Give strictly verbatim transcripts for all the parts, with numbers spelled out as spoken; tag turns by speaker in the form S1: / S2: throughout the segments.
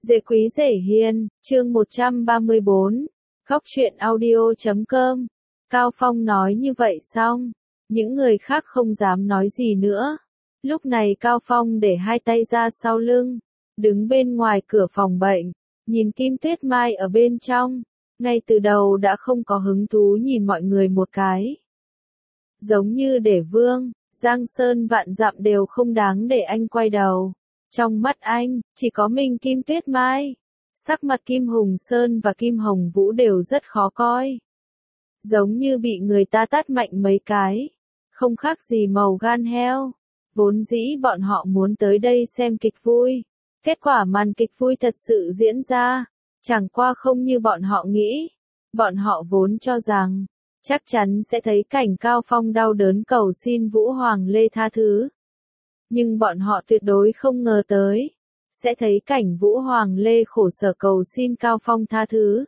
S1: Dễ quý dễ hiền, chương một trăm ba mươi bốn, góc truyện audio chấm com. Cao Phong nói như vậy xong, những người khác không dám nói gì nữa. Lúc này Cao Phong để hai tay ra sau lưng, đứng bên ngoài cửa phòng bệnh, nhìn Kim Tuyết Mai ở bên trong, ngay từ đầu đã không có hứng thú nhìn mọi người một cái. Giống như để Vương, Giang Sơn vạn dặm đều không đáng để anh quay đầu. Trong mắt anh, chỉ có mình Kim Tuyết Mai. Sắc mặt Kim Hùng Sơn và Kim Hồng Vũ đều rất khó coi. Giống như bị người ta tát mạnh mấy cái. Không khác gì màu gan heo. Vốn dĩ bọn họ muốn tới đây xem kịch vui. Kết quả màn kịch vui thật sự diễn ra. Chẳng qua không như bọn họ nghĩ. Bọn họ vốn cho rằng, chắc chắn sẽ thấy cảnh Cao Phong đau đớn cầu xin Vũ Hoàng Lê tha thứ. Nhưng bọn họ tuyệt đối không ngờ tới, sẽ thấy cảnh Vũ Hoàng Lê khổ sở cầu xin Cao Phong tha thứ.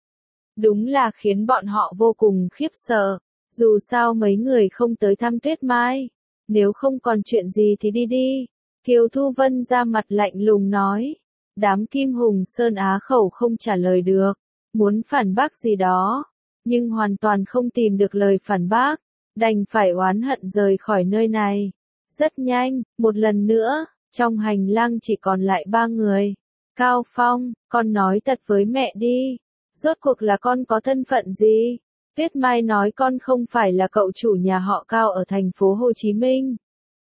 S1: Đúng là khiến bọn họ vô cùng khiếp sợ, dù sao mấy người không tới thăm Tuyết Mai, nếu không còn chuyện gì thì đi đi. Kiều Thu Vân ra mặt lạnh lùng nói, đám Kim Hùng Sơn á khẩu không trả lời được, muốn phản bác gì đó, nhưng hoàn toàn không tìm được lời phản bác, đành phải oán hận rời khỏi nơi này. Rất nhanh, một lần nữa, trong hành lang chỉ còn lại ba người. Cao Phong, con nói thật với mẹ đi. Rốt cuộc là con có thân phận gì? Tuyết Mai nói con không phải là cậu chủ nhà họ Cao ở thành phố Hồ Chí Minh.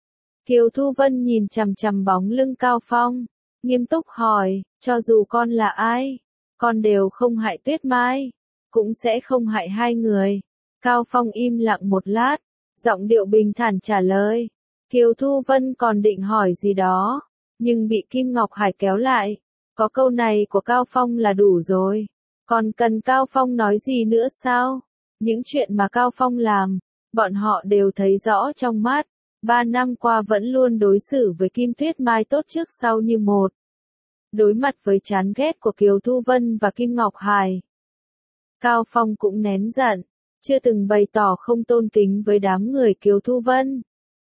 S1: Kiều Thu Vân nhìn chằm chằm bóng lưng Cao Phong, nghiêm túc hỏi, cho dù con là ai, con đều không hại Tuyết Mai, cũng sẽ không hại hai người. Cao Phong im lặng một lát, giọng điệu bình thản trả lời. Kiều Thu Vân còn định hỏi gì đó, nhưng bị Kim Ngọc Hải kéo lại. Có câu này của Cao Phong là đủ rồi. Còn cần Cao Phong nói gì nữa sao? Những chuyện mà Cao Phong làm, bọn họ đều thấy rõ trong mắt. Ba năm qua vẫn luôn đối xử với Kim Tuyết Mai tốt trước sau như một. Đối mặt với chán ghét của Kiều Thu Vân và Kim Ngọc Hải, Cao Phong cũng nén giận, chưa từng bày tỏ không tôn kính với đám người Kiều Thu Vân.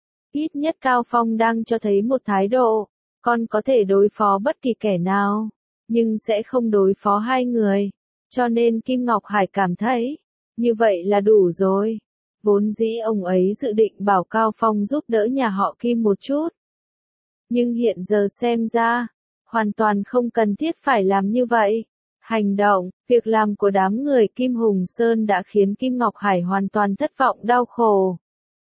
S1: Ít nhất Cao Phong đang cho thấy một thái độ, con có thể đối phó bất kỳ kẻ nào, nhưng sẽ không đối phó hai người. Cho nên Kim Ngọc Hải cảm thấy, như vậy là đủ rồi. Vốn dĩ ông ấy dự định bảo Cao Phong giúp đỡ nhà họ Kim một chút. Nhưng hiện giờ xem ra, hoàn toàn không cần thiết phải làm như vậy. Hành động, việc làm của đám người Kim Hùng Sơn đã khiến Kim Ngọc Hải hoàn toàn thất vọng đau khổ.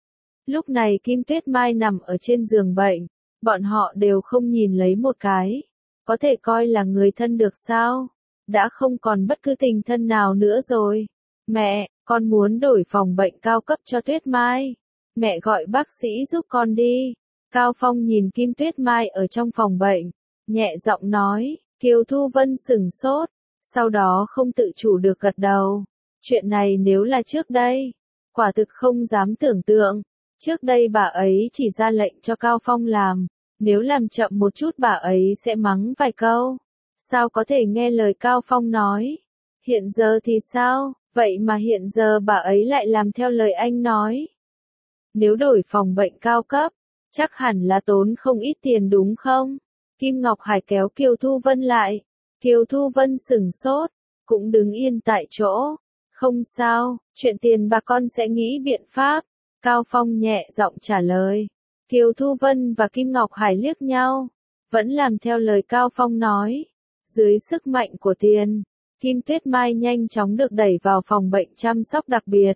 S1: Lúc này Kim Tuyết Mai nằm ở trên giường bệnh, bọn họ đều không nhìn lấy một cái. Có thể coi là người thân được sao? Đã không còn bất cứ tình thân nào nữa rồi. Mẹ, con muốn đổi phòng bệnh cao cấp cho Tuyết Mai. Mẹ gọi bác sĩ giúp con đi. Cao Phong nhìn Kim Tuyết Mai ở trong phòng bệnh, nhẹ giọng nói. Kiều Thu Vân sửng sốt, sau đó không tự chủ được gật đầu. Chuyện này nếu là trước đây, quả thực không dám tưởng tượng. Trước đây bà ấy chỉ ra lệnh cho Cao Phong làm, nếu làm chậm một chút bà ấy sẽ mắng vài câu. Sao có thể nghe lời Cao Phong nói? Hiện giờ thì sao? Vậy mà hiện giờ bà ấy lại làm theo lời anh nói. Nếu đổi phòng bệnh cao cấp, chắc hẳn là tốn không ít tiền đúng không? Kim Ngọc Hải kéo Kiều Thu Vân lại. Kiều Thu Vân sửng sốt, cũng đứng yên tại chỗ. Không sao, chuyện tiền bà con sẽ nghĩ biện pháp. Cao Phong nhẹ giọng trả lời. Kiều Thu Vân và Kim Ngọc Hải liếc nhau, vẫn làm theo lời Cao Phong nói. Dưới sức mạnh của tiền, Kim Tuyết Mai nhanh chóng được đẩy vào phòng bệnh chăm sóc đặc biệt.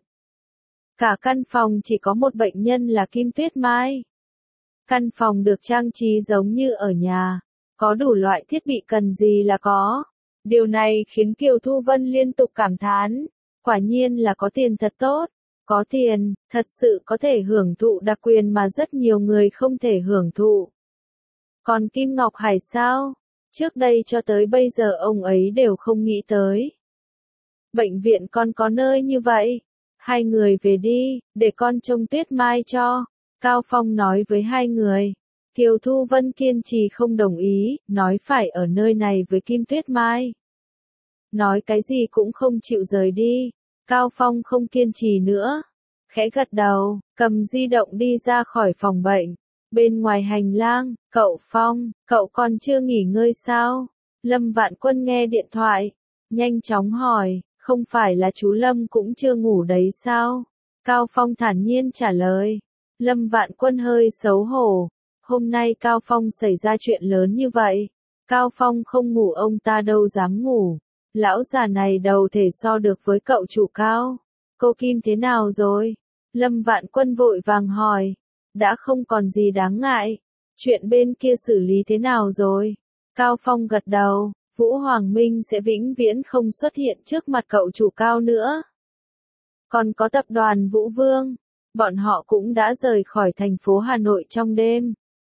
S1: Cả căn phòng chỉ có một bệnh nhân là Kim Tuyết Mai. Căn phòng được trang trí giống như ở nhà, có đủ loại thiết bị cần gì là có. Điều này khiến Kiều Thu Vân liên tục cảm thán, quả nhiên là có tiền thật tốt. Có tiền, thật sự có thể hưởng thụ đặc quyền mà rất nhiều người không thể hưởng thụ. Còn Kim Ngọc Hải sao? Trước đây cho tới bây giờ ông ấy đều không nghĩ tới. Bệnh viện con có nơi như vậy. Hai người về đi, để con trông Tuyết Mai cho. Cao Phong nói với hai người. Kiều Thu Vân kiên trì không đồng ý, nói phải ở nơi này với Kim Tuyết Mai. Nói cái gì cũng không chịu rời đi. Cao Phong không kiên trì nữa. Khẽ gật đầu, cầm di động đi ra khỏi phòng bệnh. Bên ngoài hành lang, cậu Phong, cậu còn chưa nghỉ ngơi sao? Lâm Vạn Quân nghe điện thoại, nhanh chóng hỏi, không phải là chú Lâm cũng chưa ngủ đấy sao? Cao Phong thản nhiên trả lời. Lâm Vạn Quân hơi xấu hổ, hôm nay Cao Phong xảy ra chuyện lớn như vậy. Cao Phong không ngủ ông ta đâu dám ngủ. Lão già này đầu thể so được với cậu chủ Cao. Cô Kim thế nào rồi? Lâm Vạn Quân vội vàng hỏi. Đã không còn gì đáng ngại. Chuyện bên kia xử lý thế nào rồi? Cao Phong gật đầu. Vũ Hoàng Minh sẽ vĩnh viễn không xuất hiện trước mặt cậu chủ Cao nữa. Còn có tập đoàn Vũ Vương. Bọn họ cũng đã rời khỏi thành phố Hà Nội trong đêm.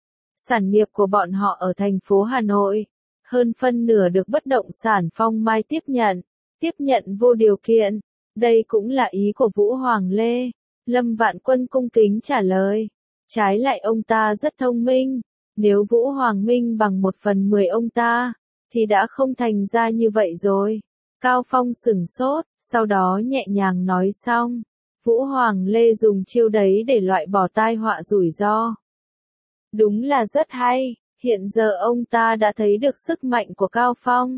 S1: Sản nghiệp của bọn họ ở thành phố Hà Nội. Hơn phân nửa được bất động sản Phong Mai tiếp nhận. Tiếp nhận vô điều kiện. Đây cũng là ý của Vũ Hoàng Lê. Lâm Vạn Quân cung kính trả lời. Trái lại ông ta rất thông minh. Nếu Vũ Hoàng Minh bằng một phần mười ông ta, thì đã không thành ra như vậy rồi. Cao Phong sửng sốt, sau đó nhẹ nhàng nói xong. Vũ Hoàng Lê dùng chiêu đấy để loại bỏ tai họa rủi ro. Đúng là rất hay, hiện giờ ông ta đã thấy được sức mạnh của Cao Phong.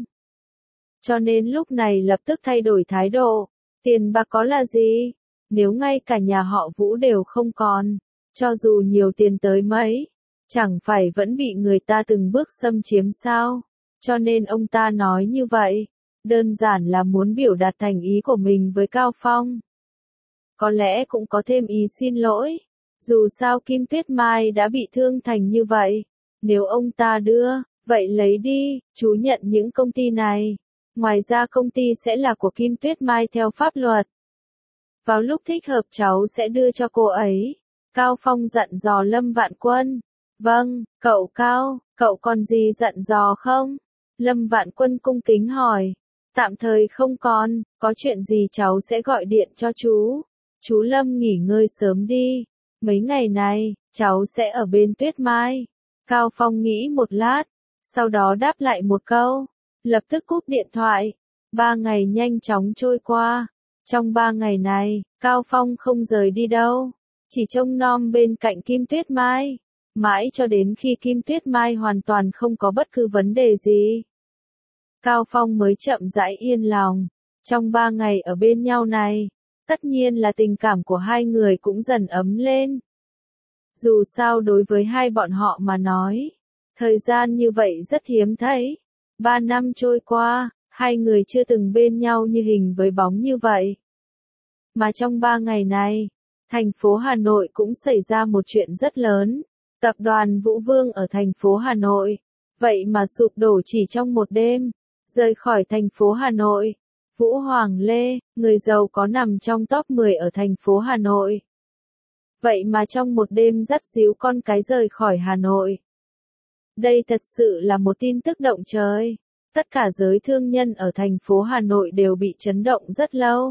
S1: Cho nên lúc này lập tức thay đổi thái độ. Tiền bạc có là gì? Nếu ngay cả nhà họ Vũ đều không còn, cho dù nhiều tiền tới mấy, chẳng phải vẫn bị người ta từng bước xâm chiếm sao? Cho nên ông ta nói như vậy, đơn giản là muốn biểu đạt thành ý của mình với Cao Phong. Có lẽ cũng có thêm ý xin lỗi. Dù sao Kim Tuyết Mai đã bị thương thành như vậy. Nếu ông ta đưa, vậy lấy đi, chú nhận những công ty này. Ngoài ra công ty sẽ là của Kim Tuyết Mai theo pháp luật. Vào lúc thích hợp cháu sẽ đưa cho cô ấy. Cao Phong dặn dò Lâm Vạn Quân. Vâng, cậu Cao, cậu còn gì dặn dò không? Lâm Vạn Quân cung kính hỏi. Tạm thời không còn, có chuyện gì cháu sẽ gọi điện cho chú. Chú Lâm nghỉ ngơi sớm đi. Mấy ngày này, cháu sẽ ở bên Tuyết Mai. Cao Phong nghĩ một lát, sau đó đáp lại một câu. Lập tức cúp điện thoại. Ba ngày nhanh chóng trôi qua. Trong ba ngày này, Cao Phong không rời đi đâu. Chỉ trông nom bên cạnh Kim Tuyết Mai. Mãi cho đến khi Kim Tuyết Mai hoàn toàn không có bất cứ vấn đề gì. Cao Phong mới chậm rãi yên lòng. Trong ba ngày ở bên nhau này, tất nhiên là tình cảm của hai người cũng dần ấm lên. Dù sao đối với hai bọn họ mà nói, thời gian như vậy rất hiếm thấy. Ba năm trôi qua, hai người chưa từng bên nhau như hình với bóng như vậy. Mà trong ba ngày này, thành phố Hà Nội cũng xảy ra một chuyện rất lớn. Tập đoàn Vũ Vương ở thành phố Hà Nội, vậy mà sụp đổ chỉ trong một đêm, rời khỏi thành phố Hà Nội. Vũ Hoàng Lê, người giàu có nằm trong top mười ở thành phố Hà Nội. Vậy mà trong một đêm dắt díu con cái rời khỏi Hà Nội. Đây thật sự là một tin tức động trời. Tất cả giới thương nhân ở thành phố Hà Nội đều bị chấn động rất lâu.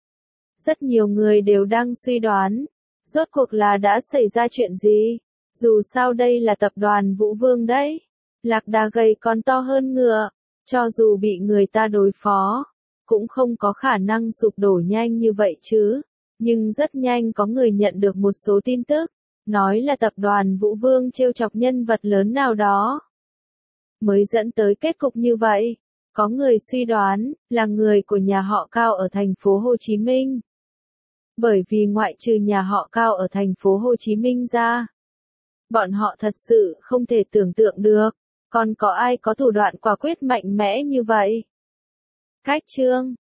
S1: Rất nhiều người đều đang suy đoán, rốt cuộc là đã xảy ra chuyện gì? Dù sao đây là tập đoàn Vũ Vương đấy. Lạc đà gầy còn to hơn ngựa, cho dù bị người ta đối phó, cũng không có khả năng sụp đổ nhanh như vậy chứ. Nhưng rất nhanh có người nhận được một số tin tức, nói là tập đoàn Vũ Vương trêu chọc nhân vật lớn nào đó, mới dẫn tới kết cục như vậy. Có người suy đoán, là người của nhà họ Cao ở thành phố Hồ Chí Minh. Bởi vì ngoại trừ nhà họ Cao ở thành phố Hồ Chí Minh ra, bọn họ thật sự không thể tưởng tượng được, còn có ai có thủ đoạn quả quyết mạnh mẽ như vậy. Cách chương